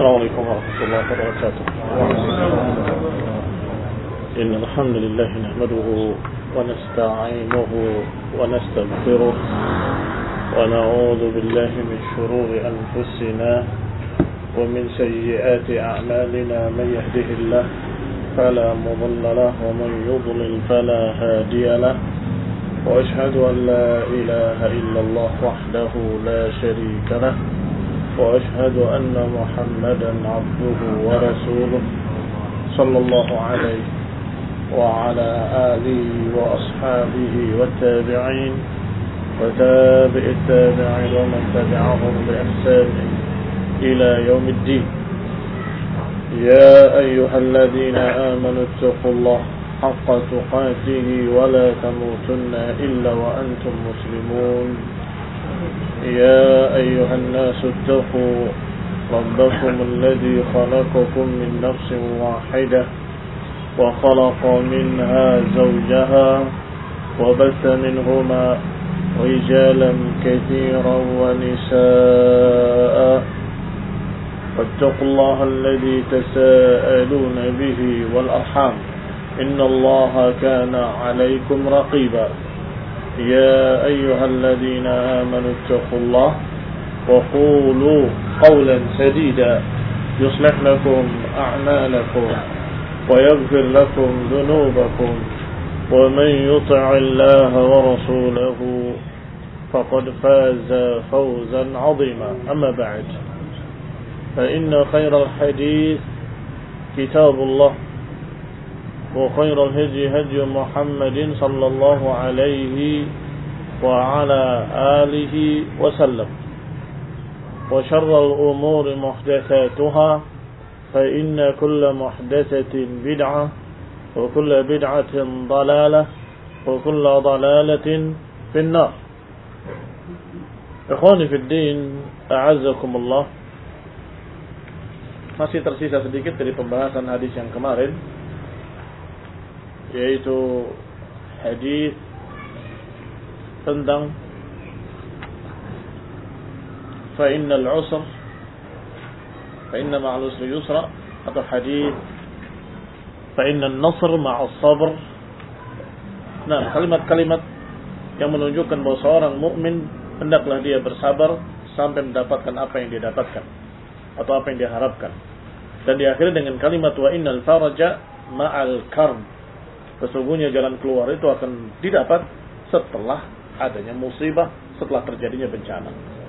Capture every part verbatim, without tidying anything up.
السلام عليكم ورحمة الله وبركاته. إن الحمد لله نحمده ونستعينه ونستغفره ونعوذ بالله من شرور أنفسنا ومن سيئات أعمالنا. من يهده الله فلا مضل له ومن يضلل فلا هادي له، وأشهد أن لا إله إلا الله وحده لا شريك له، وأشهد أن محمدا عبده ورسوله صلى الله عليه وعلى آله وأصحابه والتابعين وتابع التابعين ومن تبعهم بإحسان إلى يوم الدين. يا أيها الذين آمنوا اتقوا الله حق تقاته ولا تموتن إلا وأنتم مسلمون. يا أيها الناس اتقوا ربكم الذي خلقكم من نفس واحدة وخلق منها زوجها وبث منهما رجالا كثيرا ونساء، فاتقوا الله الذي تساءلون به والأرحام إن الله كان عليكم رقيبا. يا أيها الذين آمنوا اتقوا الله وقولوا قولا سديدا يصلح لكم أعمالكم ويغفر لكم ذنوبكم، ومن يطع الله ورسوله فقد فاز فوزا عظيما. أما بعد، فإن خير الحديث كتاب الله، وخير الهدي هدي محمد صلى الله عليه وعلى آله وسلم، وشر الأمور محدثاتها، فإن كل محدثة بدعة وكل بدعة ضلالة وكل ضلالة في النار. Ikhwani fi din, a'azzakumullah. Masih tersisa sedikit dari pembahasan hadis yang kemarin, yaitu hadis tentang fa innal usra fa inna ma'al usri yusra, atau hadis fa innan nasr ma'as sabr. Nah, kalimat-kalimat yang menunjukkan bahwa seorang mukmin hendaklah dia bersabar sampai mendapatkan apa yang dia dapatkan atau apa yang dia harapkan. Dan diakhiri dengan kalimat wa innal faraja ma'al karb. Sesungguhnya jalan keluar itu akan didapat setelah adanya musibah, setelah terjadinya bencana.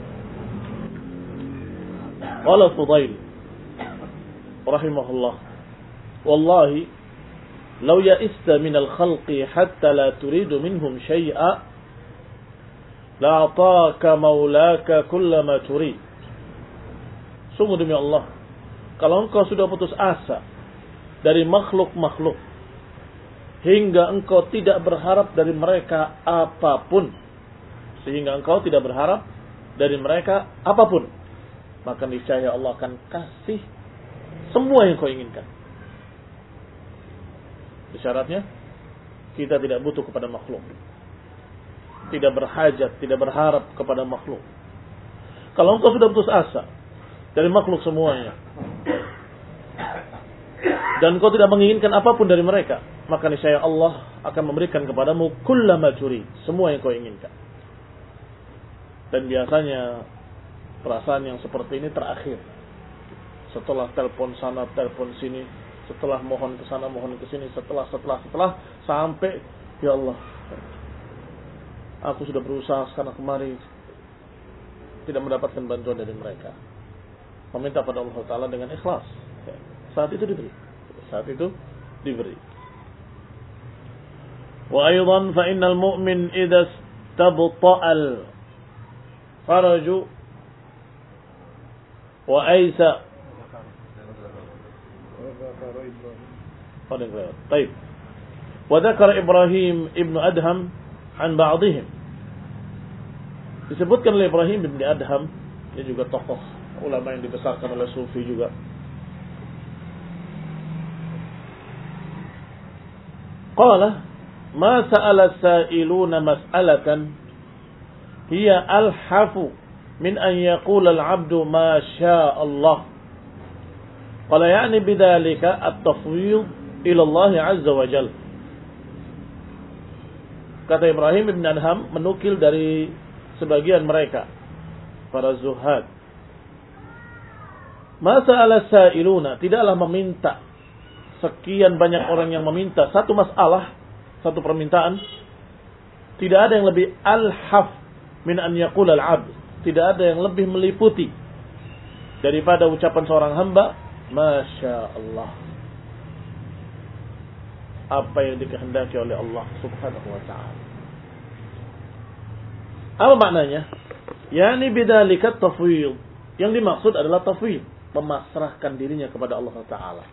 Qala Fudail rahimahullah, wallahi law ya'ista min al-khalqi hatta la turidu minhum shay'a la ataka maulaka kullama turid. Sungguh demi Allah, kalau engkau sudah putus asa dari makhluk-makhluk hingga engkau tidak berharap dari mereka apapun, sehingga engkau tidak berharap dari mereka apapun, maka niscaya Allah akan kasih semua yang kau inginkan. Syaratnya kita tidak butuh kepada makhluk, tidak berhajat, tidak berharap kepada makhluk. Kalau engkau sudah putus asa dari makhluk semuanya dan engkau tidak menginginkan apapun dari mereka, maka niscaya Allah akan memberikan kepadamu kullama turid, semua yang kau inginkan. Dan biasanya perasaan yang seperti ini terakhir, setelah telepon sana, telepon sini, setelah mohon ke sana, mohon ke sini, setelah setelah setelah sampai ya Allah, aku sudah berusaha sana kemari tidak mendapatkan bantuan dari mereka. Meminta pada Allah Taala dengan ikhlas, saat itu diberi, saat itu diberi. وأيضا فإن المؤمن إذا استبطأ الفرج وأيس طيب وذكر إبراهيم ابن أدهم عن بعضهم. Disebutkan oleh Ibrahim bin Adham, ini juga tokoh ulama yang dibesarkan oleh Sufi juga. Qala ma sa'ala sa'iluna mas'alatan hiya alhafu min an yaqula al-'abdu ma syaa Allah Qala ya'ni bidzalika at-tafwid ila Allah 'azza wa jalla. Kata Ibrahim ibn Adham menukil dari sebagian mereka, para zuhad. Masa ala sa'iluna, tidaklah meminta sekian banyak orang yang meminta satu masalah, satu permintaan. Tidak ada yang lebih alhaf min an yaqul al-'abd. Tidak ada yang lebih meliputi daripada ucapan seorang hamba, Masya Allah. Apa yang dikehendaki oleh Allah subhanahu wa ta'ala. Apa maknanya? Yani bidzalika tafwid. Yang dimaksud adalah tafwid, memasrahkan dirinya kepada Allah Ta'ala.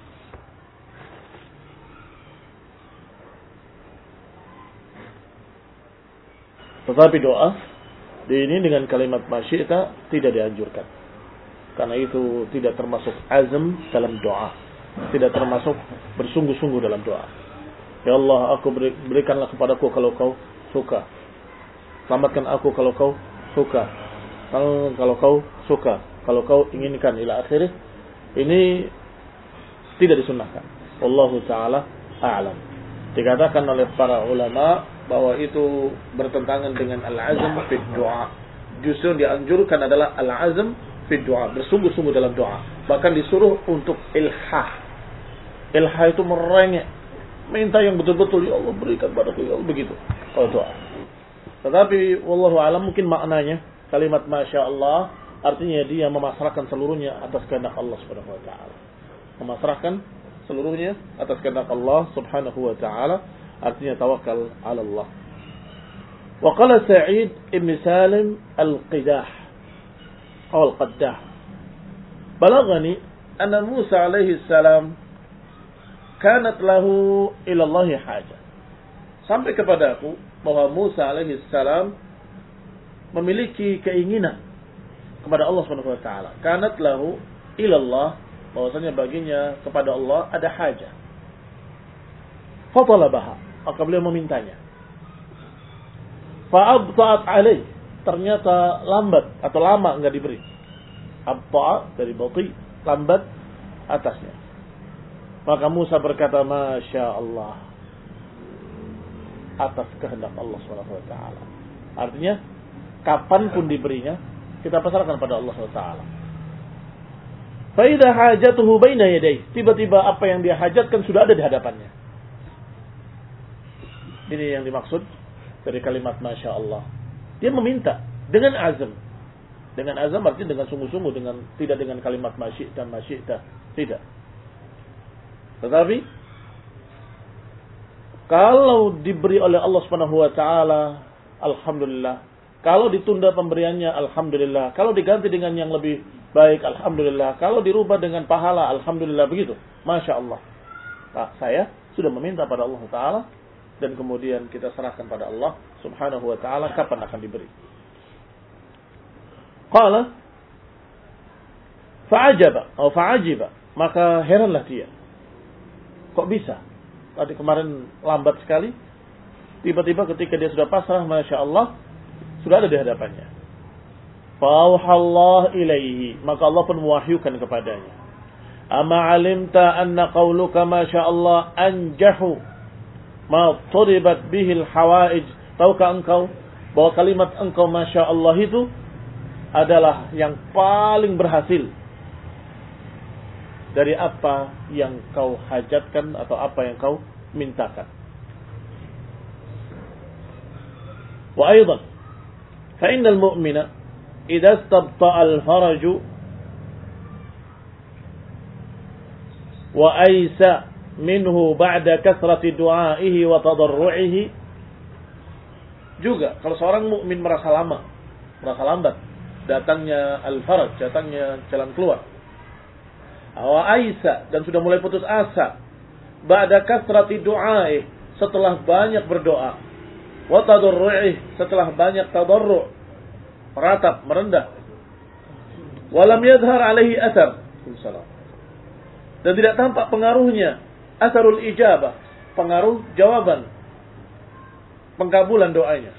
Tetapi doa ini dengan kalimat masyi'ta tidak dianjurkan. Karena itu tidak termasuk azm dalam doa. Tidak termasuk bersungguh-sungguh dalam doa. Ya Allah, aku beri, berikanlah kepadaku kalau kau suka. Selamatkan aku kalau kau suka. Kalau kau suka. Kalau kau inginkan ila akhirih. Ini tidak disunnahkan. Wallahu ta'ala a'lam. Dikatakan oleh para ulama bahwa itu bertentangan dengan al-azm fi doa. Justru dianjurkan adalah al-azm fi doa, bersungguh-sungguh dalam doa. Bahkan disuruh untuk ilhah. Ilhah itu merengek, minta yang betul-betul, ya Allah berikan padaku, ya Allah, begitu kalau doa. Tetapi wallahu a'lam, mungkin maknanya kalimat Masya Allah artinya dia memasrahkan seluruhnya atas kehendak Allah subhanahu wa ta'ala. Memasrahkan seluruhnya atas kehendak Allah subhanahu wa ta'ala, artinya tawakal ala Allah. Wa qala Sa'id ibn Salim al-Qidah atau al-Qaddah, balagani anna Musa alaihi salam kanat lahu ila Allah haja. Sampai kepadaku bahwa Musa alaihi salam memiliki keinginan kepada Allah Subhanahu wa taala. Kanat lahu ila Allah, bahwasanya baginya kepada Allah ada hajah. Fatalabaha, maka beliau memintanya. Fa'abta'at alaih, ternyata lambat atau lama enggak diberi. Abta' dari bati, lambat atasnya. Maka Musa berkata, Masya Allah, atas kehendak Allah subhanahu wa taala. Artinya, kapanpun diberinya, kita pasrahkan pada Allah subhanahu wa taala. Fa idza hajatuhu baina yadayhi, tiba-tiba apa yang dia hajatkan sudah ada di hadapannya. Ini yang dimaksud dari kalimat Masya Allah. Dia meminta dengan azam. Dengan azam artinya dengan sungguh-sungguh, dengan tidak dengan kalimat masyi'ta masyi'ta, tidak. Tetapi kalau diberi oleh Allah Subhanahu wa taala, alhamdulillah. Kalau ditunda pemberiannya, alhamdulillah. Kalau diganti dengan yang lebih baik, alhamdulillah. Kalau dirubah dengan pahala, alhamdulillah, begitu. Masya Allah. Nah, saya sudah meminta pada Allah Ta'ala, dan kemudian kita serahkan pada Allah Subhanahu wa taala kapan akan diberi. Qala fa'ajaba atau fa'ajiba, maka heranlah dia. Kok bisa? Tadi kemarin lambat sekali, tiba-tiba ketika dia sudah pasrah, Masya Allah, sudah ada di hadapannya. Fa'auhallah ilaihi, maka Allah pun mewahyukan kepadanya. Ama alimta anna qawluka Masya Allah anjahu ma turibat bihil hawaij. Tahukah engkau bahwa kalimat engkau Masya Allah itu adalah yang paling berhasil dari apa yang kau hajatkan atau apa yang kau mintakan. Wa aidan fa innal mu'mina idza istabta'a al-faraju wa aysa minhu ba'da kasrati du'aihi wa tadarru'ihi, juga kalau seorang mukmin merasa lama, merasa lambat datangnya al-faraj, datangnya jalan keluar, wa aisa, dan sudah mulai putus asa, ba'da kasrati du'aihi, setelah banyak berdoa, wa tadarru'ihi, setelah banyak tadarru', meratap, merendah, wa lam yadhhar alaihi athar, dan tidak tampak pengaruhnya, asarul ijabah, pengaruh jawaban, pengkabulan doanya.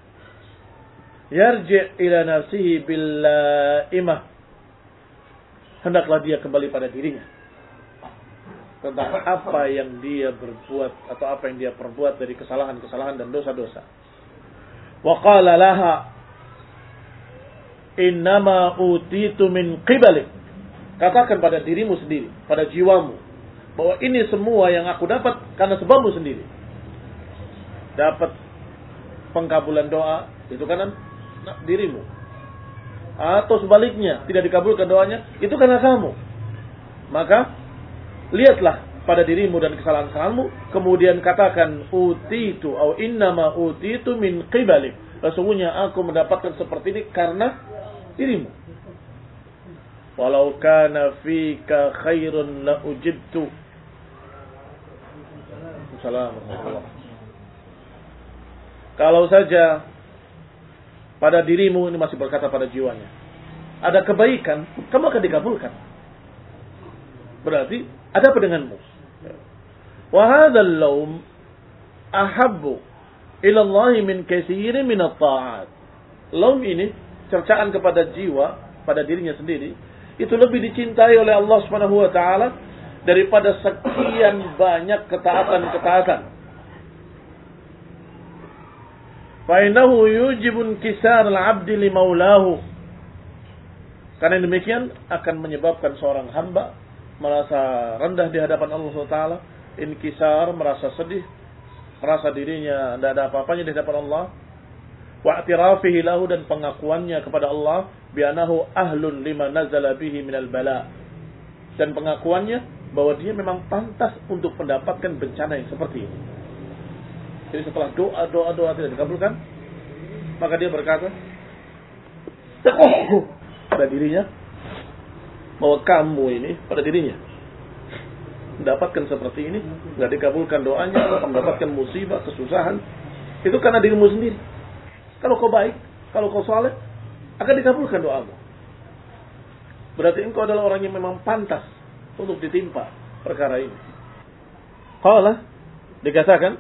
Yarji' ila nafsihi bil imah, hendaklah dia kembali pada dirinya tentang apa yang dia berbuat atau apa yang dia perbuat dari kesalahan-kesalahan dan dosa-dosa. Wa qala laha innama utitu min qibalik. Katakan pada dirimu sendiri, pada jiwamu, bahwa ini semua yang aku dapat karena sebabmu sendiri. Dapat pengkabulan doa itu karena dirimu. Atau sebaliknya, tidak dikabulkan doanya, itu karena kamu. Maka lihatlah pada dirimu dan kesalahan-kesalahanmu, kemudian katakan utitu atau innama utitu min qibalik. Sesungguhnya aku mendapatkan seperti ini karena dirimu. Walau kana fika khairun la ujibtu. Assalamualaikum. Kalau saja pada dirimu, ini masih berkata pada jiwanya, ada kebaikan, kamu akan dikabulkan. Berarti ada apa denganmu? Wa hadzal laum ahabbu ila Allah min katsirin min at-ta'at. Laum ini, cercaan kepada jiwa, pada dirinya sendiri, itu lebih dicintai oleh Allah Subhanahu wa taala daripada sekian banyak ketaatan-ketaatan. Fa innahu yujibu inkisar al-'abd li maulahu. Karena demikian akan menyebabkan seorang hamba merasa rendah di hadapan Allah subhanahu wa taala, inkisar, merasa sedih, merasa dirinya tidak ada apa-apanya di hadapan Allah, wa i'tirafihi lahu, dan pengakuannya kepada Allah bi annahu ahlun lima nazala bihi minal bala, dan pengakuannya bahwa dia memang pantas untuk mendapatkan bencana yang seperti ini. Jadi setelah doa doa doa tidak dikabulkan, maka dia berkata pada dirinya bahwa kamu ini, pada dirinya, mendapatkan seperti ini, nggak dikabulkan doanya, mendapatkan musibah, kesusahan, itu karena dirimu sendiri. Kalau kau baik, kalau kau saleh, akan dikabulkan doamu. Berarti engkau adalah orang yang memang pantas untuk ditimpa perkara ini. Qala, dikatakan,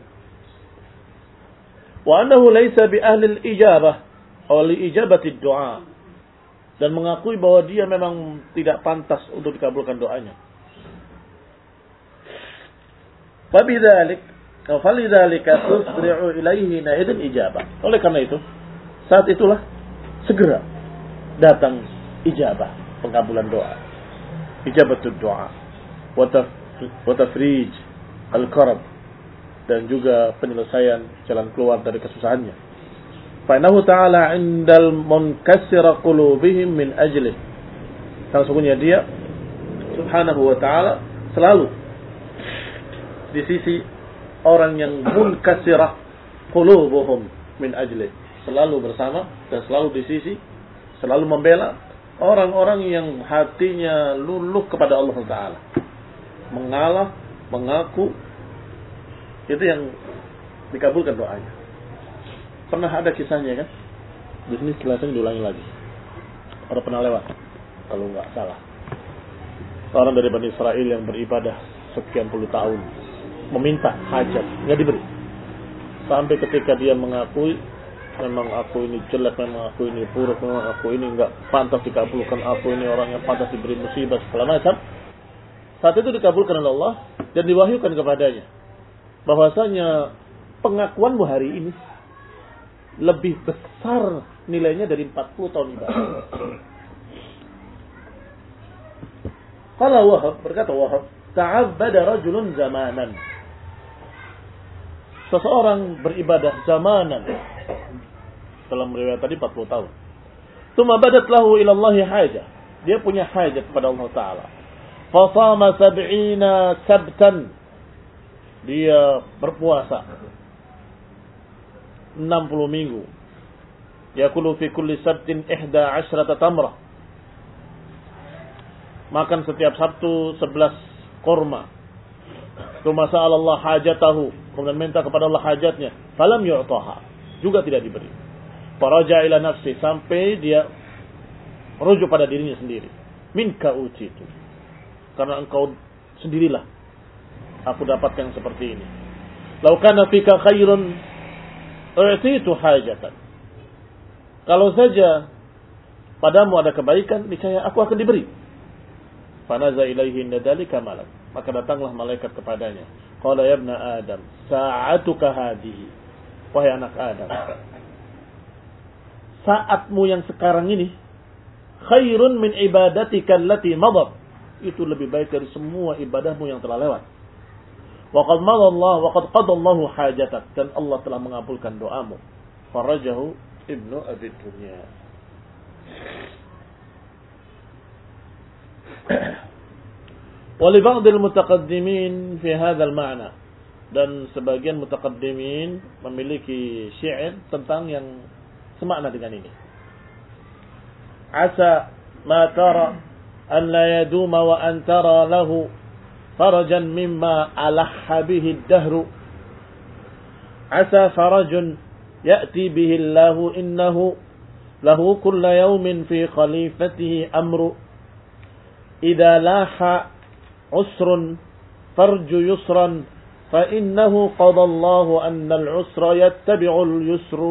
wa annahu laysa bi ahli al-ijabah aw li ijabati ad-du'a, dan mengakui bahwa dia memang tidak pantas untuk dikabulkan doanya. Fabidzalik atau falidzalika tusri'u ilaihi naidul ijabah. Oleh karena itu, saat itulah segera datang ijabah, pengabulan doa. Ijabatud doa wa tafrij al-karab, dan juga penyelesaian jalan keluar dari kesusahannya. Fa'inahu ta'ala indal munkasira qulubihim min ajlih. Karena sesungguhnya dia subhanahu wa ta'ala selalu di sisi orang yang munkasirah qulubuhum min ajlih, selalu bersama dan selalu di sisi, selalu membela orang-orang yang hatinya luluh kepada Allah Ta'ala, mengalah, mengaku, itu yang dikabulkan doanya. Pernah ada kisahnya kan? Di sini kilasnya diulangi lagi. Orang pernah lewat, kalau nggak salah. Orang dari Bani Israel yang beribadah sekian puluh tahun, meminta hajat, nggak diberi. Sampai ketika dia mengakui, memang aku ini jelek, memang aku ini buruk, memang aku ini nggak pantas dikabulkan, aku ini orang yang pantas diberi musibah segala macam. Saat itu dikabulkan oleh Allah dan diwahyukan kepadanya bahwasanya pengakuanmu hari ini lebih besar nilainya dari empat puluh tahun ibadah. Qala Wahab, berkata Wahab, ta'abbada rajulun zamanan. Seseorang beribadah zamanan. Dalam riwayat tadi empat puluh tahun. Tsumma badat lahu ila Allah hajah. Dia punya hajat kepada Allah Ta'ala. Fa shama sab'ina sabtan. Dia berpuasa enam puluh minggu. Yakulu fi kulli sabtin ihda asyrata tamrah. Makan setiap Sabtu sebelas kurma. Tsumma sa'ala Allah hajatahu, kemudian minta kepada Allah hajatnya. Falam yu'taha, juga tidak diberi. Faraja ila nafsi, sampai dia merujuk pada dirinya sendiri. Minka utitu, karena engkau sendirilah aku dapatkan seperti ini. Lau kana fika khairun u'titu hajatan. Kalau saja padamu ada kebaikan, niscaya aku akan diberi. Fanaza ilaihi nadalika malak. Maka datanglah malaikat kepadanya. Qala ya ibna Adam, sa'atuka hadihi. Wahai anak Adam, saatmu yang sekarang ini khairun min ibadatika allati madat. Itu lebih baik dari semua ibadahmu yang telah lewat. Wa qad madallah wa qad qadallahu hajatak, dan Allah telah mengabulkan doamu. Farajahu Ibnu Abi Dunya. Wa li ba'd al-mutaqaddimin fi hadha al-ma'na, dan sebagian mutaqaddimin memiliki syair tentang yang semakna dengan ini. Asa ma tara an la yaduma wa an tara lahu farajan mimma alahha bihi ad-dahr. Asa farajun ya'ti bihi Allahu innahu lahu kulla yawmin fi khalifatihi amru. Idza laha usrun farju yusran fa innahu qada Allahu anna al-usra yattabi'u al-yusru.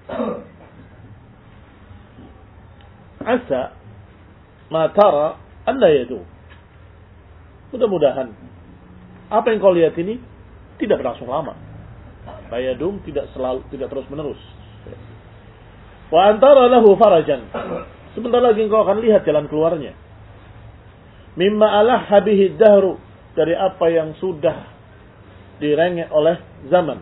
Asa ma tara an la yadu. Mudah-mudahan apa yang kau lihat ini tidak berlangsung lama. La yadum, tidak selalu, tidak terus-menerus. Wa antara lahu farajan. Sebentar lagi engkau akan lihat jalan keluarnya. Mimma alahha bihi dahru, dari apa yang sudah direngek oleh zaman.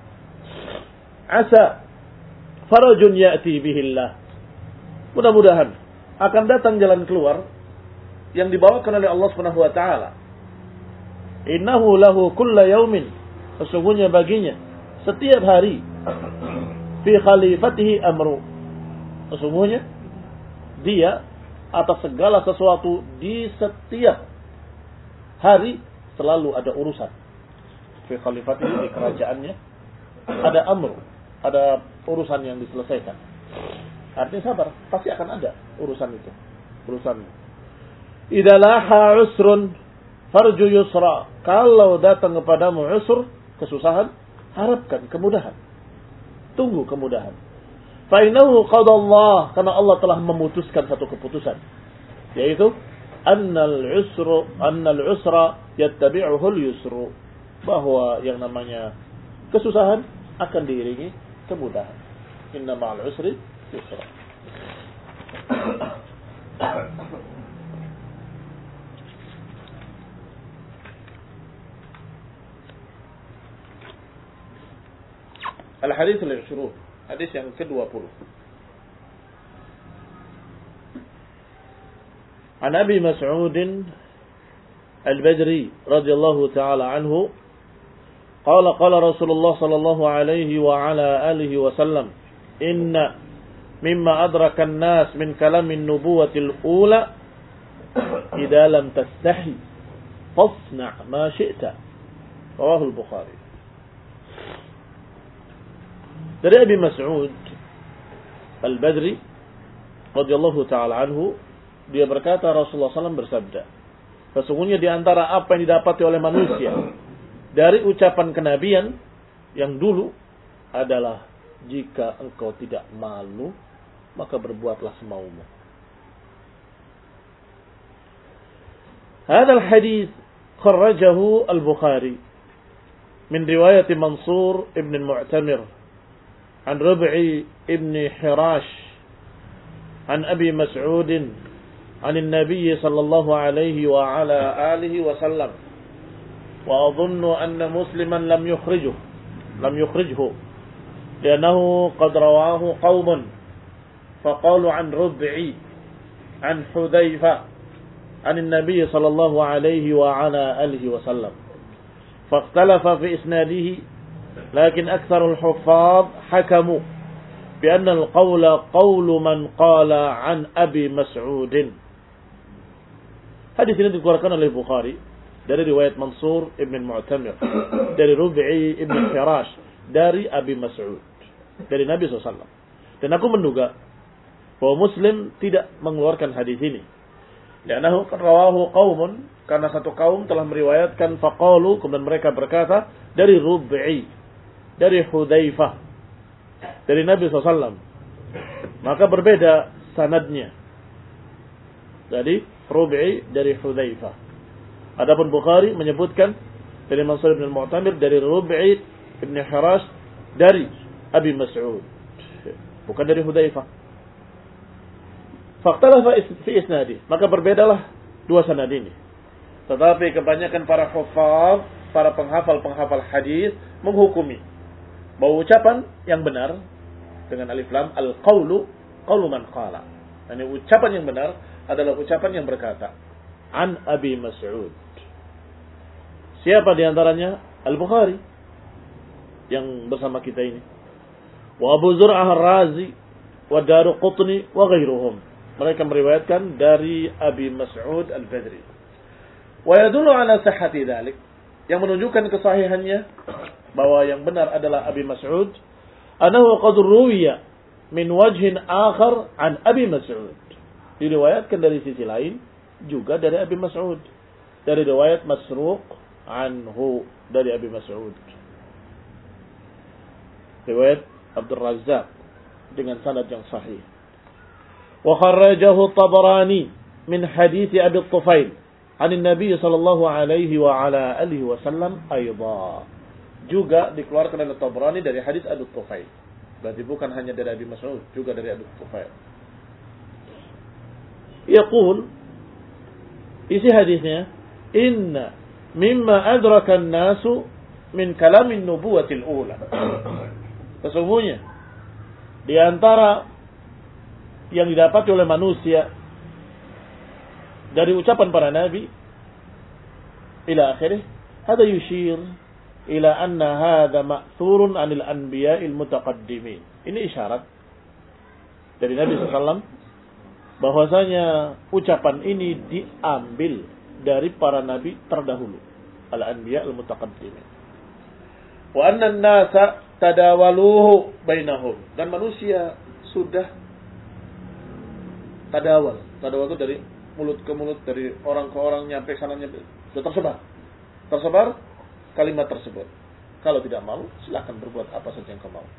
Asa farajun ya'ti bihillah. Mudah-mudahan akan datang jalan keluar yang dibawakan oleh Allah Subhanahu wa taala. Innahu lahu kulla yaumin, sesungguhnya baginya setiap hari, fi khalifatihi amru, sesungguhnya dia atas segala sesuatu di setiap hari selalu ada urusan. Fi khalifatihi, di kerajaannya ada amru, ada urusan yang diselesaikan. Artinya sabar, pasti akan ada urusan itu. Urusan. Idza laha usrun farju yusra. Kalau datang kepadamu usr, kesusahan, harapkan kemudahan. Tunggu kemudahan. Fa innahu qada Allah, karena Allah telah memutuskan satu keputusan, yaitu annal usru annal usra yattabi'uhu al-yusru, bahwa yang namanya kesusahan akan diiringi kemudahan. Inna ma'al usri yusra. Al-hadits al-'ishrin, hadis yang kedua puluh. An Abi Mas'ud Al-Badri radhiyallahu ta'ala anhu qala qala Rasulullah sallallahu alaihi wa ala alihi wa sallam inna mimma adraka an-nas min kalami an-nubuwati al-ula idza lam tastahi fasna' ma syi'ta. Rawahu al-Bukhari. Dari Abi Mas'ud Al-Badri radhiyallahu ta'ala anhu, dia berkata Rasulullah sallallahu alaihi wasallam bersabda, sesungguhnya di antara apa yang didapati oleh manusia dari ucapan kenabian yang dulu adalah, jika engkau tidak malu maka berbuatlah semaumu. Hadal hadis kharrajahu Al-Bukhari min riwayat Mansur ibn Mu'tamir an Rub'i ibn Hirash an Abi Mas'ud an Nabi sallallahu alaihi wa ala alihi wa sallam, wa adhunnu anna Musliman lam yukhrijuhu lam yukhrijhu li'annahu qad rawahu qaumun faqalu an Rub'i an Hudzaifah an Nabi sallallahu alaihi wa ala alihi wa sallam fakhtalafa fi isnadihi. لكن أكثر الحفاظ حكموا بأن القول قول من قال عن أبي مسعود. Hadis ini dikeluarkan oleh Bukhari dari riwayat Mansur ibn Mu'tamir, dari Rub'i ibn Hirash, dari Abi Mas'ud, dari Nabi shallallahu alaihi wasallam. Dan aku menduga bahwa Muslim tidak mengeluarkan hadis ini. Li'annahu qad rawahu qaumun, karena satu kaum telah meriwayatkan faqalu, kemudian mereka berkata dari Rub'i, dari Hudzaifah, dari Nabi shallallahu alaihi wasallam. Maka berbeda sanadnya. Jadi Rub'i dari Hudzaifah. Adapun Bukhari menyebutkan dari Mansur bin Al-Mu'tamir dari Rub'i bin Hirash dari Abi Mas'ud, bukan dari Hudzaifah. Faktalafa fi isnadi, maka berbedalah dua sanad ini. Tetapi kebanyakan para hufaz, para penghafal-penghafal hadis menghukumi bahwa ucapan yang benar dengan alif lam al-qaulu qaulu man qala. Yani ucapan yang benar adalah ucapan yang berkata an Abi Mas'ud. Siapa di antaranya? Al-Bukhari yang bersama kita ini. Wa Abu Zur'ah Ar-Razi wa Daruqutni wa ghairuhum. Mereka meriwayatkan dari Abi Mas'ud Al-Badri. Wa yadullu ala sihhati dzalik, yang menunjukkan kesahihannya bahwa yang benar adalah Abi Mas'ud, anahu qad ruwiya min wajhin akhar an Abi Mas'ud. Diriwayatkan dari sisi lain juga dari Abi Mas'ud, dari riwayat Masruq anhu dari Abi Mas'ud. Riwayat Abdul Razzaq dengan sanad yang sahih. Wa kharrajahu Tabarani min hadits Abi Tufail an Nabi sallallahu alaihi wa ala alihi wasallam aidan. Juga dikeluarkan oleh Tabarani dari hadis Abi Tufail. Berarti bukan hanya dari Abi Mas'ud, juga dari Abi Tufail. Yaqul, isi hadisnya, inna mimma adraka an-nasu min kalamin nubuwatil ula. Sesungguhnya di antara yang didapati oleh manusia dari ucapan para nabi ila akhirih, hada yushir ila anna hadha ma'thurun 'anil anbiya'il mutaqaddimin. Ini isyarat dari Nabi sallallahu alaihi wasallam bahwasanya ucapan ini diambil dari para nabi terdahulu, al-anbiya'il mutaqaddimin. Wa anna an-nasa tadawaluhu bainahum, dan manusia sudah tadawal. Tadawal itu dari mulut ke mulut, dari orang ke orang, nyampe sana nyampe, sudah tersebar. Tersebar kalimat tersebut. Kalau tidak mau, silakan berbuat apa saja yang kau mau.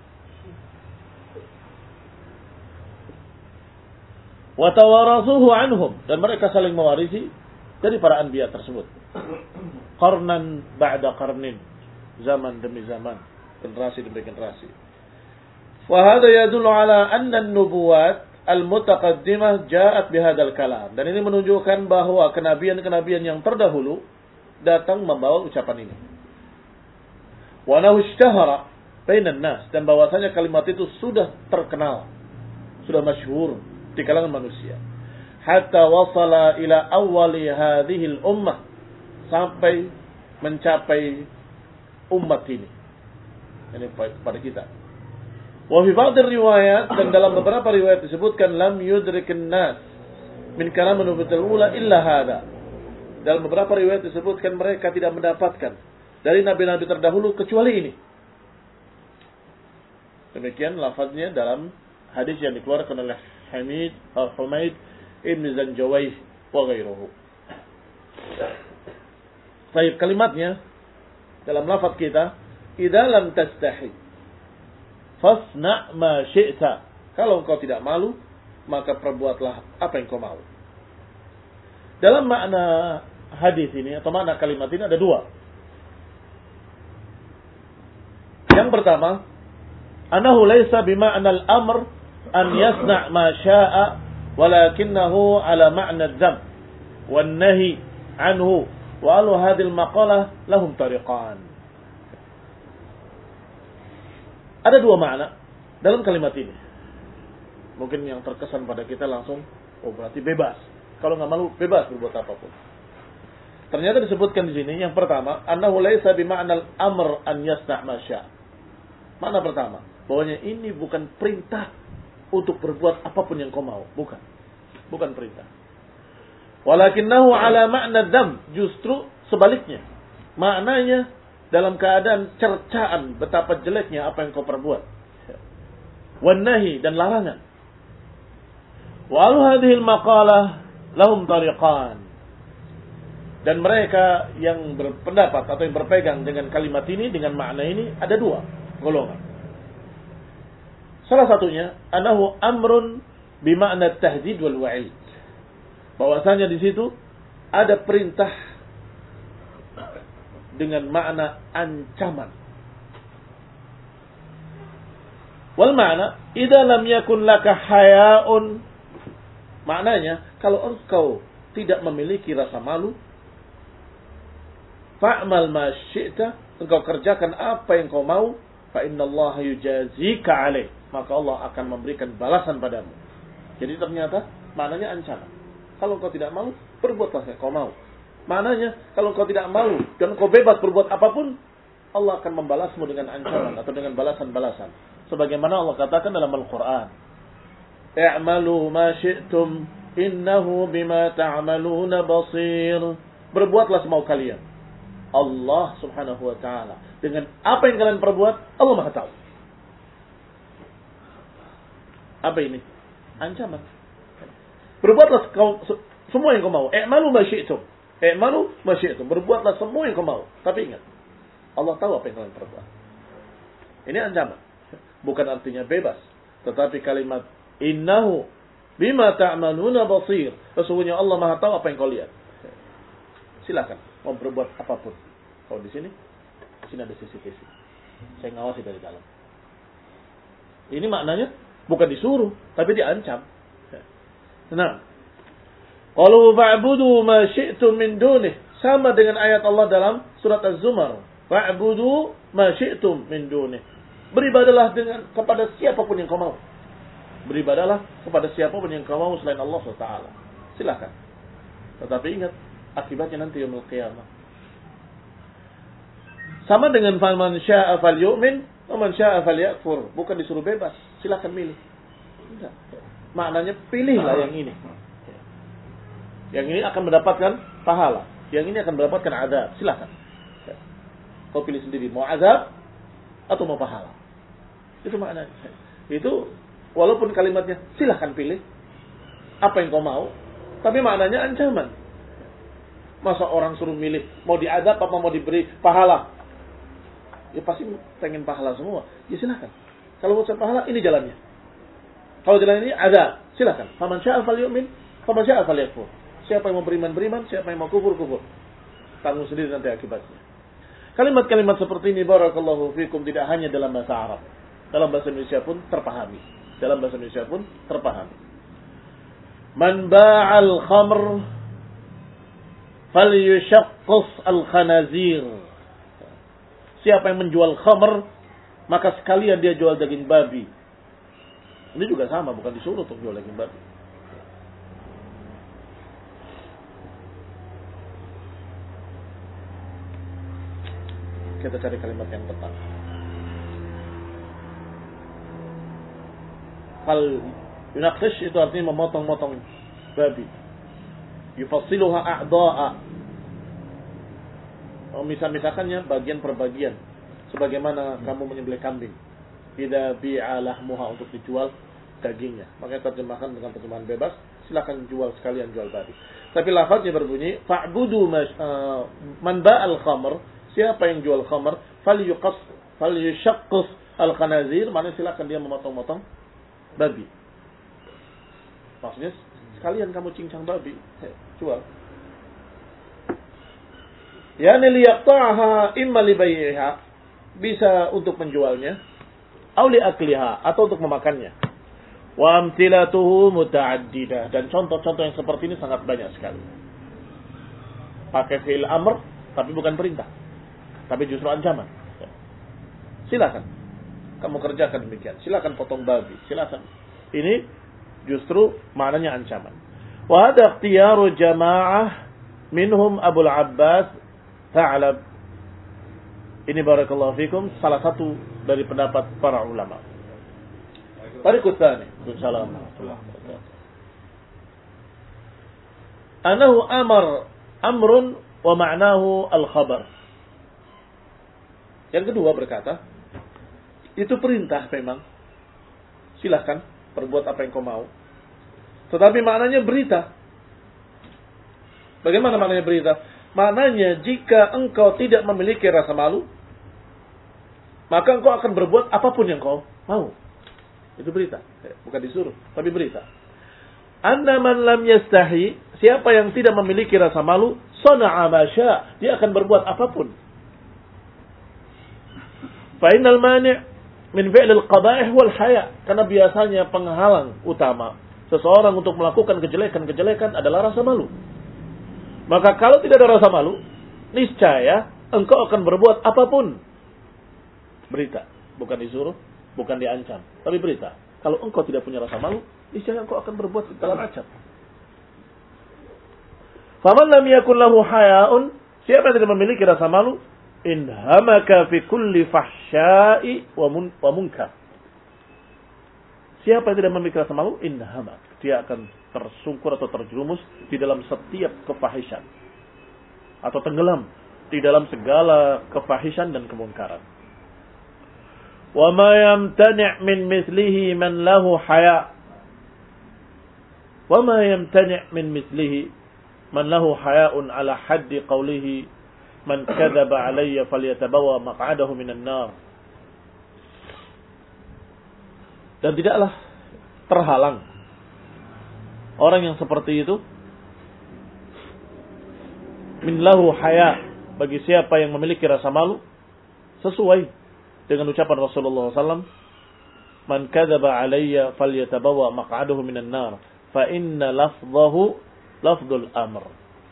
Wa tawarasuhu anhum, dan mereka saling mewarisi dari para anbiya tersebut. Qarnan ba'da qarnin, zaman demi zaman, generasi demi generasi. Wa hadha yadullu ala anna an-nubuwat al-mutaqaddimah ja'at bihadzal kalam. Dan ini menunjukkan bahwa kenabian-kenabian yang terdahulu datang membawa ucapan ini. Wa nahu ishtahara bainan nas, dan bahwasanya kalimat itu sudah terkenal, sudah masyhur di kalangan manusia. Hatta wasala ila awwali hadhihi al-ummah, sampai mencapai umat ini. Ini pada kita. Wa fi ba'd riwayat, dan dalam beberapa riwayat disebutkan lam yudrikin nas min kalam nubuwatil ula illa hada. Dalam beberapa riwayat disebutkan mereka tidak mendapatkan dari nabi-nabi terdahulu kecuali ini. Demikian lafaznya dalam hadis yang dikeluarkan oleh Hamid Humaid Ibn Zanjawayh wa ghairuhu. Baik, kalimatnya dalam lafaz kita, idza lam tastahi fasna ma syi'ta. Kalau engkau tidak malu, maka perbuatlah apa yang kau mau. Dalam makna hadis ini atau makna kalimat ini ada dua. Yang pertama, annahu laysa bima'na al-amr an yasna' ma sya'a, walakinahu ala ma'na adh-dham wan nahi anhu, wa alu hadhihi al-maqalah lahum tariqan. Ada dua makna dalam kalimat ini. Mungkin yang terkesan pada kita langsung, oh berarti bebas. Kalau nggak malu, bebas berbuat apapun. Ternyata disebutkan di sini yang pertama, annahu laisa bima'nal amr an yasna' ma syaa. Makna pertama, bahwanya ini bukan perintah untuk berbuat apapun yang kau mau, bukan. Bukan perintah. Walakinnahu ala ma'na dzam, justru sebaliknya. Maknanya dalam keadaan cercaan betapa jeleknya apa yang kau perbuat. Wan nahi, dan larangan. Wa al hadhihi al maqalah lahum tariqan. Dan mereka yang berpendapat atau yang berpegang dengan kalimat ini, dengan makna ini, ada dua golongan. Salah satunya, anahu amrun bima'na tahdid wal wa'id. Bahwasanya di situ ada perintah dengan makna ancaman. Wal makna idza lam yakun laka haya'un, maknanya kalau engkau tidak memiliki rasa malu, fa'mal ma syi'ta, engkau kerjakan apa yang kau mau, fa innallaha yujazika alaih, maka Allah akan memberikan balasan padamu. Jadi ternyata maknanya ancaman. Kalau engkau tidak mau, berbuatlah yang kau mau. Maknanya kalau engkau tidak mau dan engkau bebas berbuat apapun, Allah akan membalasmu dengan ancaman atau dengan balasan-balasan. Sebagaimana Allah katakan dalam Al-Quran, i'malu ma syi'tum innahu bima ta'maluna basir. Berbuatlah semau kalian. Allah subhanahu wa ta'ala, dengan apa yang kalian perbuat, Allah maha tahu. Apa ini? Ancaman. Berbuatlah kau, semua yang kau mau. I'malu ma syi'tum. I'malu ma syi'tum. Berbuatlah semua yang kau mau. Tapi ingat, Allah tahu apa yang kalian perbuat. Ini ancaman. Bukan artinya bebas. Tetapi kalimat innahu bima ta'maluna basir. Sesungguhnya Allah maha tahu apa yang kau lihat. Silakan mau berbuat apapun. Kalau di sini, di sini ada C C T V. Saya ngawasi dari dalam. Ini maknanya bukan disuruh, tapi diancam. Nah, qalu fa'budu ma syi'tum min dunih. Sama dengan ayat Allah dalam surat Az-Zumar. Fa'budu ma syi'tum min dunih. Beribadalah dengan kepada siapapun yang kau mau. Beribadalah kepada siapapun yang kau mau selain Allah subhanahu wa taala. Silakan. Tetapi ingat, akibatnya nanti yaumul qiyamah. Sama dengan faman syaa'a falyu'min wa man syaa'a falyakfur. Bukan disuruh bebas, silakan milih. Tidak. Maknanya pilihlah yang ini. Yang ini akan mendapatkan pahala, yang ini akan mendapatkan azab. Silakan. Kau pilih sendiri mau azab atau mau pahala. Itu maknanya. Itu walaupun kalimatnya silakan pilih apa yang kau mau, tapi maknanya ancaman. Masa orang suruh milih mau diadab apa mau diberi pahala? Ya pasti pengen pahala semua. Ya silakan. Kalau mau pahala, ini jalannya. Kalau jalan ini adab, silakan. Faman syaa'a falyu'min, faman syaa'a falyakfur. Siapa yang mau beriman beriman, siapa yang mau kufur kufur. Tanggung sendiri nanti akibatnya. Kalimat-kalimat seperti ini barakallahu fikum tidak hanya dalam bahasa Arab. Dalam bahasa Indonesia pun terpahami. Dalam bahasa Indonesia pun terpahami. Man ba'al khamr falyushaqqis al-khanazir. Siapa yang menjual khamr, maka sekalian dia jual daging babi. Ini juga sama, bukan disuruh untuk jual daging babi. Kita cari kalimat yang tepat. Hal yunaqqish itu artinya memotong-motong babi. Yufassiluha a'da'a. Misah-misahkannya bagian per bagian. Sebagaimana kamu menyembelih kambing. Idza bi'a lahmuha, untuk dijual dagingnya. Makanya terjemahkan dengan terjemahan bebas. Silakan jual sekalian jual babi. Tapi lafaznya berbunyi fa'budu uh, man ba'al khamr. Siapa yang jual khamr, falyuqas falyushaqqis al-khanazir, maknanya silakan dia memotong-motong babi. Maksudnya sekalian kamu cincang babi, jual. Yani liyaqta'aha imma li bai'iha, bisa untuk menjualnya, atau li akliha, atau untuk memakannya. Wa amthilatuhu muta'addidah, dan contoh-contoh yang seperti ini sangat banyak sekali. Pakai fi'il amr tapi bukan perintah, tapi justru ancaman. Silakan kamu kerjakan demikian. Silakan potong babi. Silakan. Ini justru maknanya ancaman. Wa hadha ikhtiyaru jamaah minhum Abu Abbas Tha'lab. Ini barakallahu fikum salah satu dari pendapat para ulama. Tariqut tsani. Assalamualaikum. Anahu amar amrun wa ma'nahu al-khabar. Yang kedua berkata, itu perintah memang. Silahkan perbuat apa yang kau mau. Tetapi maknanya berita. Bagaimana maknanya berita? Maknanya jika engkau tidak memiliki rasa malu, maka engkau akan berbuat apapun yang kau mau. Itu berita. Bukan disuruh, tapi berita. Anna man lam yastahi, siapa yang tidak memiliki rasa malu, sana'a ma syaa, dia akan berbuat apapun. Fa innal mani' min fi'lil qaba'ih wal haya, karena biasanya penghalang utama seseorang untuk melakukan kejelekan-kejelekan adalah rasa malu. Maka kalau tidak ada rasa malu, niscaya engkau akan berbuat apapun. Berita, bukan disuruh, bukan diancam, tapi berita. Kalau engkau tidak punya rasa malu, niscaya engkau akan berbuat segala macam. Faman lam yakun lahu haya'un, siapa yang tidak memiliki rasa malu, inhamaka fi kulli fahsya'i wa, mun, wa munkar. Siapa yang tidak memiliki rasa malu, inhamak, dia akan tersungkur atau terjerumus di dalam setiap kefahisan atau tenggelam di dalam segala kefahisan dan kemungkaran. Wa ma yamtani' min mithlihi man lahu haya. Wa ma yamtani' min mithlihi man lahu haya'un ala haddi qawlihi man kadzaba alayya falyatabawa maq'adahu minan nar. Dan tidaklah terhalang orang yang seperti itu min lahu haya, bagi siapa yang memiliki rasa malu, sesuai dengan ucapan Rasulullah sallallahu alaihi wasallam, man kadzaba alayya falyatabawa maq'adahu minan nar fa inna lafdhahu lafdhul amr.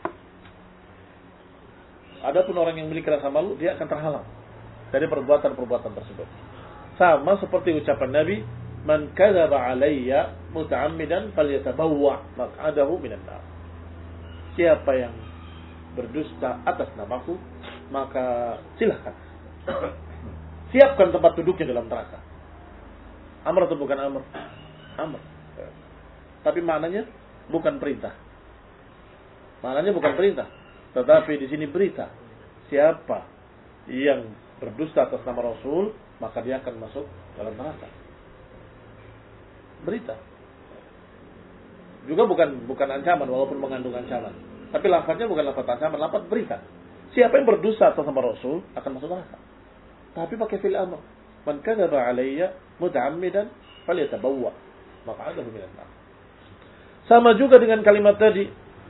Adapun orang yang memiliki rasa malu, dia akan terhalang dari perbuatan-perbuatan tersebut. Sama seperti ucapan Nabi, man kadzaba alayya muta'ammidan falyatabawwa maq'adahu minan nar. Siapa yang berdusta atas namaku, maka silakan siapkan tempat duduknya dalam neraka. Amr atau bukan amr? Amr. Tapi maknanya bukan perintah. Maknanya bukan perintah, tetapi di sini berita. Siapa yang berdusta atas nama Rasul, maka dia akan masuk dalam neraka. Berita. Juga bukan bukan ancaman, walaupun mengandung ancaman. Tapi lafaznya bukan lafaz ancaman, lafaz berita. Siapa yang berdusta atas nama Rasul akan masuk neraka. Tapi pakai fil amr. Man kadzaba alayya muta'ammidan falyatabawwa maq'adahu minan nar. Sama juga dengan kalimat tadi,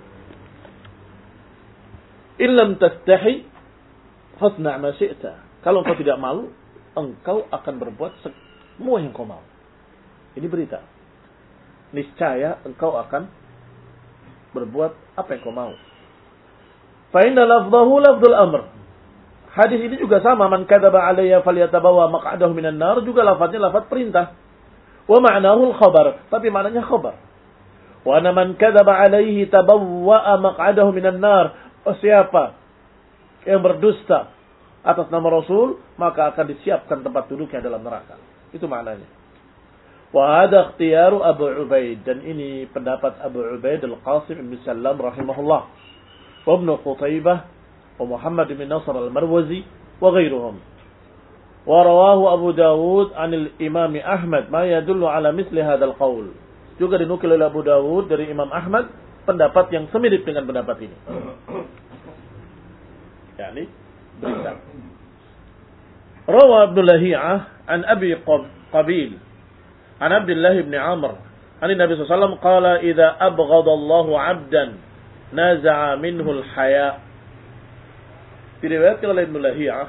illam tastahi fasna' ma syi'ta. Kalau engkau tidak malu, engkau akan berbuat semua yang kau mau. Ini berita. Niscaya engkau akan berbuat apa yang kau mau. Fa inna lafdhahu lafdhul amr. Hadis ini juga sama, man kadzaba alayya falyatabawa maq'adahu minan nar, juga lafaznya lafaz perintah. Wa ma'nahu al-khabar, tapi maknanya khabar. Wa ana man kadzaba alayhi tabawwa maq'adahu minan nar. Oh, siapa yang berdusta atas nama Rasul, maka akan disiapkan tempat duduknya dalam neraka. Itu maknanya. Wa hadha ikhtiyaru Abu Ubaid, dan ini pendapat Abu Ubaid Al-Qasim bin Sallam rahimahullah. Wa Ibnu Qutaibah wa Muhammad bin Nasr al-Marwazi wa ghairuhum. Wa rawahu Abu Dawud 'anil Imam Ahmad ma yadullu ala mithli hadzal qaul. Juga dinukil oleh Abu Dawud dari Imam Ahmad pendapat yang semirip dengan pendapat ini. Yani berita. Rawa Ibnu Lahiyah an Abi Qabil an Abdullah bin Amr an Nabi sallallahu alaihi wasallam qala idza abghada Allahu 'abdan naza'a minhu al-haya. Diriwayatkan oleh Ibnu Lahiyah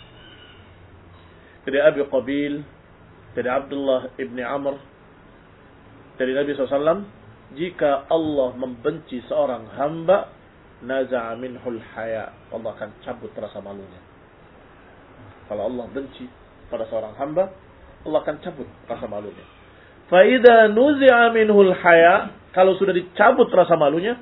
dari Abi Qabil, dari Abdullah ibn Amr, dari Nabi sallallahu alaihi wasallam, jika Allah membenci seorang hamba, naza'a minhul haya, Allah akan cabut rasa malunya. Kalau Allah benci pada seorang hamba, Allah akan cabut rasa malunya. Fa idza nuzi'a minhul haya, kalau sudah dicabut rasa malunya,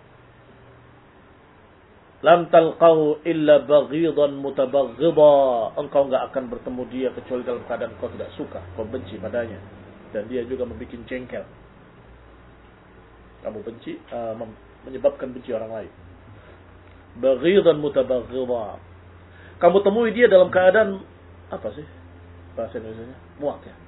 lam talqahu illa baghidan mutabaghidha, engkau enggak akan bertemu dia kecuali dalam keadaan kau tidak suka, kau benci padanya, dan dia juga membuat jengkel. Kamu benci, uh, menyebabkan benci orang lain. Baghidan mutabaghidha, kamu temui dia dalam keadaan apa sih bahasa Indonesianya? Muak ya.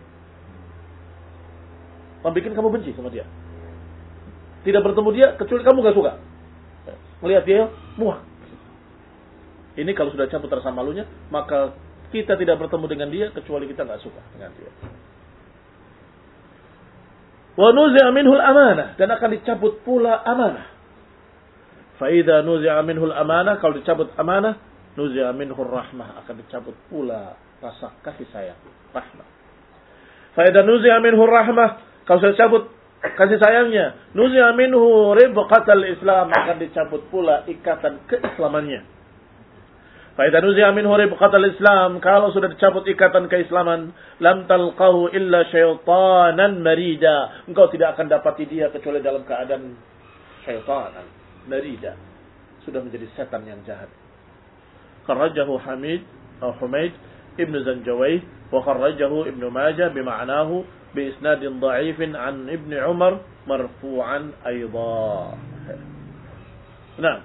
Membuat kamu benci sama dia. Tidak bertemu dia kecuali kamu enggak suka. Melihat dia muak. Ini kalau sudah cabut rasa malunya, maka kita tidak bertemu dengan dia kecuali kita nggak suka dengan dia. Wa nuzi'a minhu al-amanah, dan akan dicabut pula amanah. Fa idza nuzi'a minhu al-amanah, kalau dicabut amanah, nuzi'a minhu ar-rahmah, akan dicabut pula rasa kasih sayang, rahmah. Fa idza nuzi'a minhu ar-rahmah, kalau sudah cabut kasih sayangnya, nuzi'a minhu ribqatal Islam, akan dicabut pula ikatan keislamannya. Fa idza nuzi'a minhu ribqatal Islam, kalau sudah dicabut ikatan keislaman, lam talqahu illa syaitanan marida, engkau tidak akan dapati dia kecuali dalam keadaan syaitanan marida, sudah menjadi setan yang jahat. Kharrajahu Hamid atau Humaid Ibn Zanjawayh wa kharrajahu Ibn Majah bima'nahu bi isnadin dha'ifin an Ibn Umar marfu'an aidan. Nah,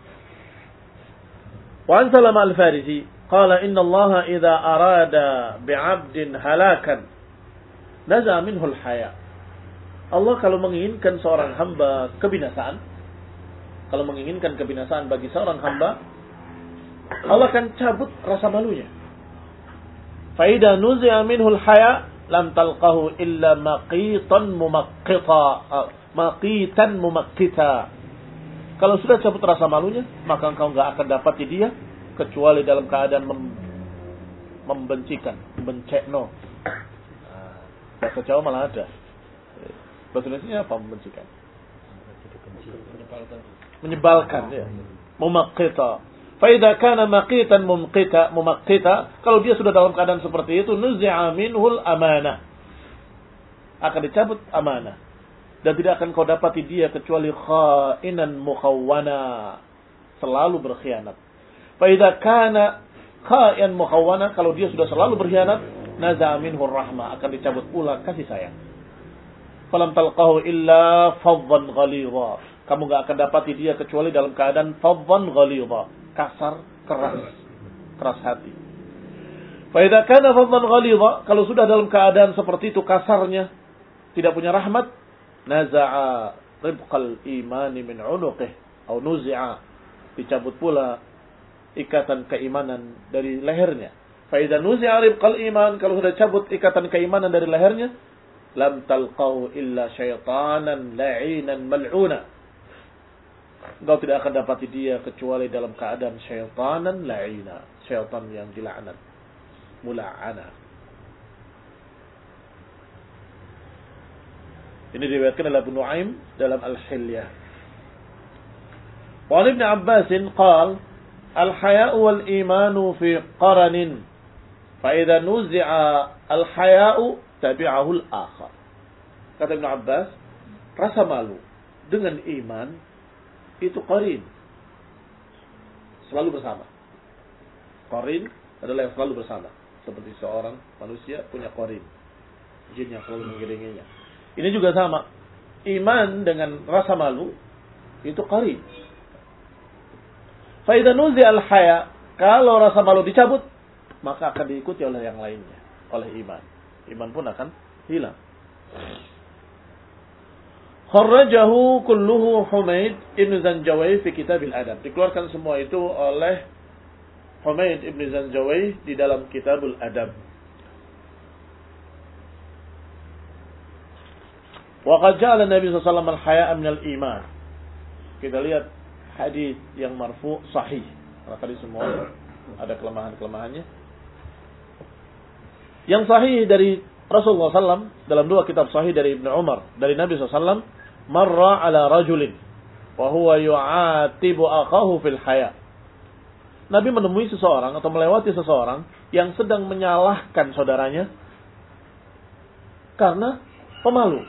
وعن سلمة الفارسي قال إن الله إذا أراد بعبد هلاكا نزع منه الحياء. Allah kalau menginginkan seorang hamba kebinasaan, kalau menginginkan kebinasaan bagi seorang hamba, Allah akan cabut rasa malunya. Faida nuzi'a minhu al-haya lam talqahu illa maqitan mumaqqita, maqitan mumaqqita. Kalau sudah cabut rasa malunya, maka engkau enggak akan dapati dia kecuali dalam keadaan mem- membencikan, membencekno. Nah, bahasa Jawa malah ada. Bahasa Indonesia apa membencikan? Menyebalkan. Menyebalkan ya. Mumaqqita. Fa idza kana maqitan mumqita, mumaqqita, kalau dia sudah dalam keadaan seperti itu, nuzi'a minhul amanah. Akan dicabut amanah. Dan tidak akan kau dapati dia kecuali khainan mukhawwana, selalu berkhianat. Fa idza kana khainan mukhawwana, kalau dia sudah selalu berkhianat, naza'a minhu rahmah, akan dicabut pula kasih sayang. Falam talqahu illa faddan ghalidha, kamu enggak akan dapati dia kecuali dalam keadaan faddan ghalidha, kasar, keras, keras hati. Fa idza kana faddan ghalidha, kalau sudah dalam keadaan seperti itu kasarnya, tidak punya rahmat, naza'a ribqal imani min unuqih atau nuzi'a, dicabut pula ikatan keimanan dari lehernya. Fa idza nuzi'a ribqal iman, kalau sudah cabut ikatan keimanan dari lehernya, lam talqahu illa syaitanan la'inan mal'una, engkau tidak akan dapati dia kecuali dalam keadaan syaitanan la'ina, syaitan yang dilaknat, mula'ana. Ini diriwayatkan oleh Abu Nuaim dalam Al-Hilyah. Wa Ibn Abbas qala al-haya'u wal imanu fi qaranin, fa idza nuzi'a al-haya'u tabi'ahu al-akhar. Kata Ibn Abbas, rasa malu dengan iman itu qarin, selalu bersama. Qarin adalah yang selalu bersama, seperti seorang manusia punya qarin, jin yang selalu mengiringinya. Ini juga sama. Iman dengan rasa malu itu qarin. Fa idza nuzi'a al-haya, kalau rasa malu dicabut, maka akan diikuti oleh yang lainnya, oleh iman. Iman pun akan hilang. Kharrajahu kulluhu Humaid Ibn Zanjawayh fi Kitab al-Adab. Dikeluarkan semua itu oleh Humaid Ibn Zanjawayh di dalam Kitab al-Adab. Wa qad ja'ala Nabi sallallahu alaihi wasallam al-haya'a min al-iman. Kita lihat hadis yang marfu sahih. Karena tadi semua ada kelemahan-kelemahannya. Yang sahih dari Rasulullah sallallahu alaihi wasallam dalam dua kitab sahih dari Ibnu Umar, dari Nabi sallallahu alaihi wasallam, marra ala rajulin wa huwa yu'atibu akhahu fil haya. Nabi menemui seseorang atau melewati seseorang yang sedang menyalahkan saudaranya karena pemalu.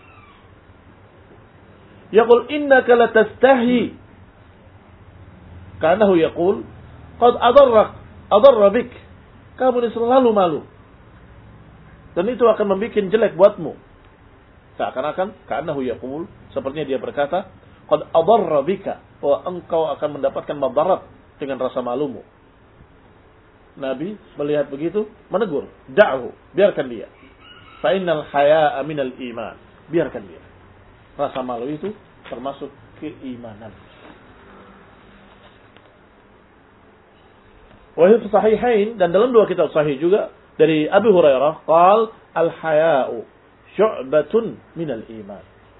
Yaqul innaka latastahi, kanahu yaqul qad adarrak adarra bik, kamu ini selalu malu dan itu akan membuat jelek buatmu. Seakan-akan kanahu yaqul, sepertinya dia berkata qad adarra bika, bahwa engkau akan mendapatkan madarat dengan rasa malumu. Nabi melihat begitu menegur, da'hu, biarkan dia. Fa innal haya'a minal iman, biarkan dia. Rasa malu itu termasuk keimanan. Wahai sahihain, dan dalam dua kitab sahih juga dari Abu Hurairah, qal al-haya'u syu'batun minal iman.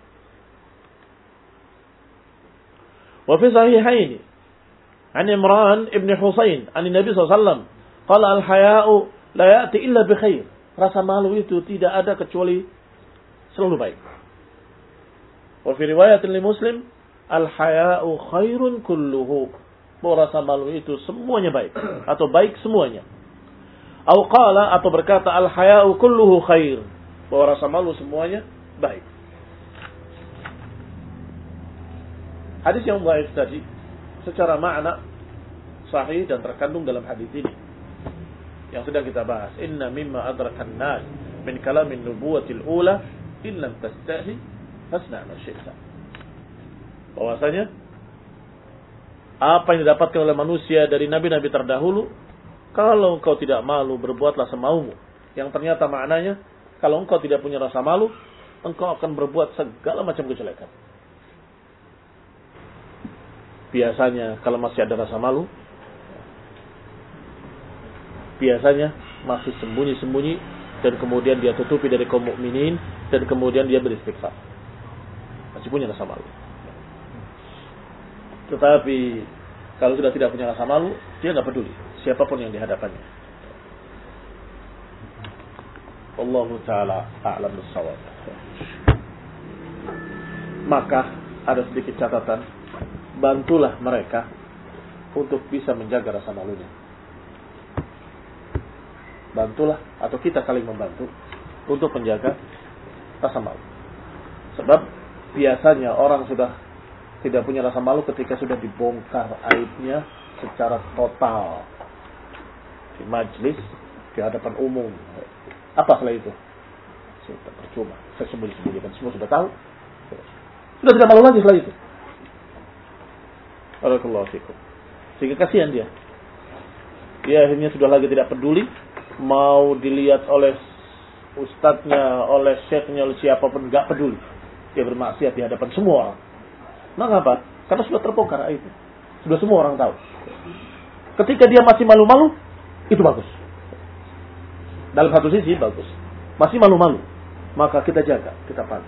Wa fi sahihaini an Imran ibn Husain an Nabi sallallahu alaihi wasallam qala al-haya'u la ya'ti illa bi khair. Rasa malu itu tidak ada kecuali selalu baik. Wa fi riwayatin li Muslim al-haya'u khairun kulluhu. Bahwa rasa malu itu semuanya baik atau baik semuanya. Atau qala atau berkata al-haya'u kulluhu khair. Bahwa rasa malu semuanya baik. Hadis yang dhaif tadi secara makna sahih dan terkandung dalam hadis ini yang sedang kita bahas. Inna mimma adrakan nas min kalamin nubuwatil ula in lam tastahi fasna' ma syi'ta. Bahwasanya apa yang didapatkan oleh manusia dari nabi-nabi terdahulu, kalau engkau tidak malu berbuatlah semaumu. Yang ternyata maknanya kalau engkau tidak punya rasa malu, engkau akan berbuat segala macam kejelekan. Biasanya kalau masih ada rasa malu, biasanya masih sembunyi-sembunyi dan kemudian dia tutupi dari kaum mukminin dan kemudian dia beristighfar. Masih punya rasa malu. Tetapi kalau sudah tidak punya rasa malu, dia nggak peduli siapapun yang dihadapannya. Allahu taala a'lam bis-shawab. Maka ada sedikit catatan. Bantulah mereka untuk bisa menjaga rasa malunya. Bantulah atau kita saling membantu untuk menjaga rasa malu. Sebab biasanya orang sudah tidak punya rasa malu ketika sudah dibongkar aibnya secara total di majlis, di hadapan umum. Apa setelah itu? Sudah percuma. Saya sembunyi-sembunyikan, semua sudah tahu. Sudah tidak malu lagi setelah itu. Barakallahu fikum. Sehingga kasihan dia. Dia akhirnya sudah lagi tidak peduli mau dilihat oleh ustadznya, oleh syekhnya, oleh siapapun, enggak peduli. Dia bermaksiat di hadapan semua orang. Mengapa? Karena sudah terbongkar aibnya. Sudah semua orang tahu. Ketika dia masih malu-malu, itu bagus. Dalam satu sisi bagus. Masih malu-malu, maka kita jaga, kita pandu.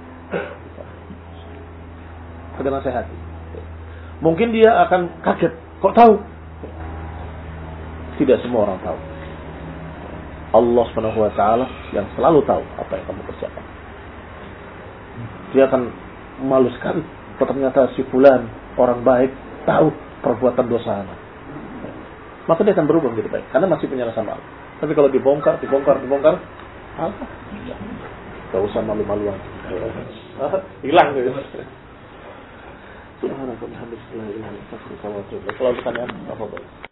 Kita nasihati. Mungkin dia akan kaget. Kok tahu? Tidak semua orang tahu. Allah subhanahu wa taala yang selalu tahu apa yang kamu kerjakan. Dia akan malu sekali. Kok ternyata si fulan orang baik tahu perbuatan dosa anak. Maka dia akan berubah menjadi baik. Karena masih punya rasa malu. Tapi kalau dibongkar, dibongkar, dibongkar, apa? Gak usah malu-maluan. Hilang gitu. Subhanallah, alhamdulillah, la ilaha illallah, wa la ilaha illallah. Kalau pertanyaan, apa boleh?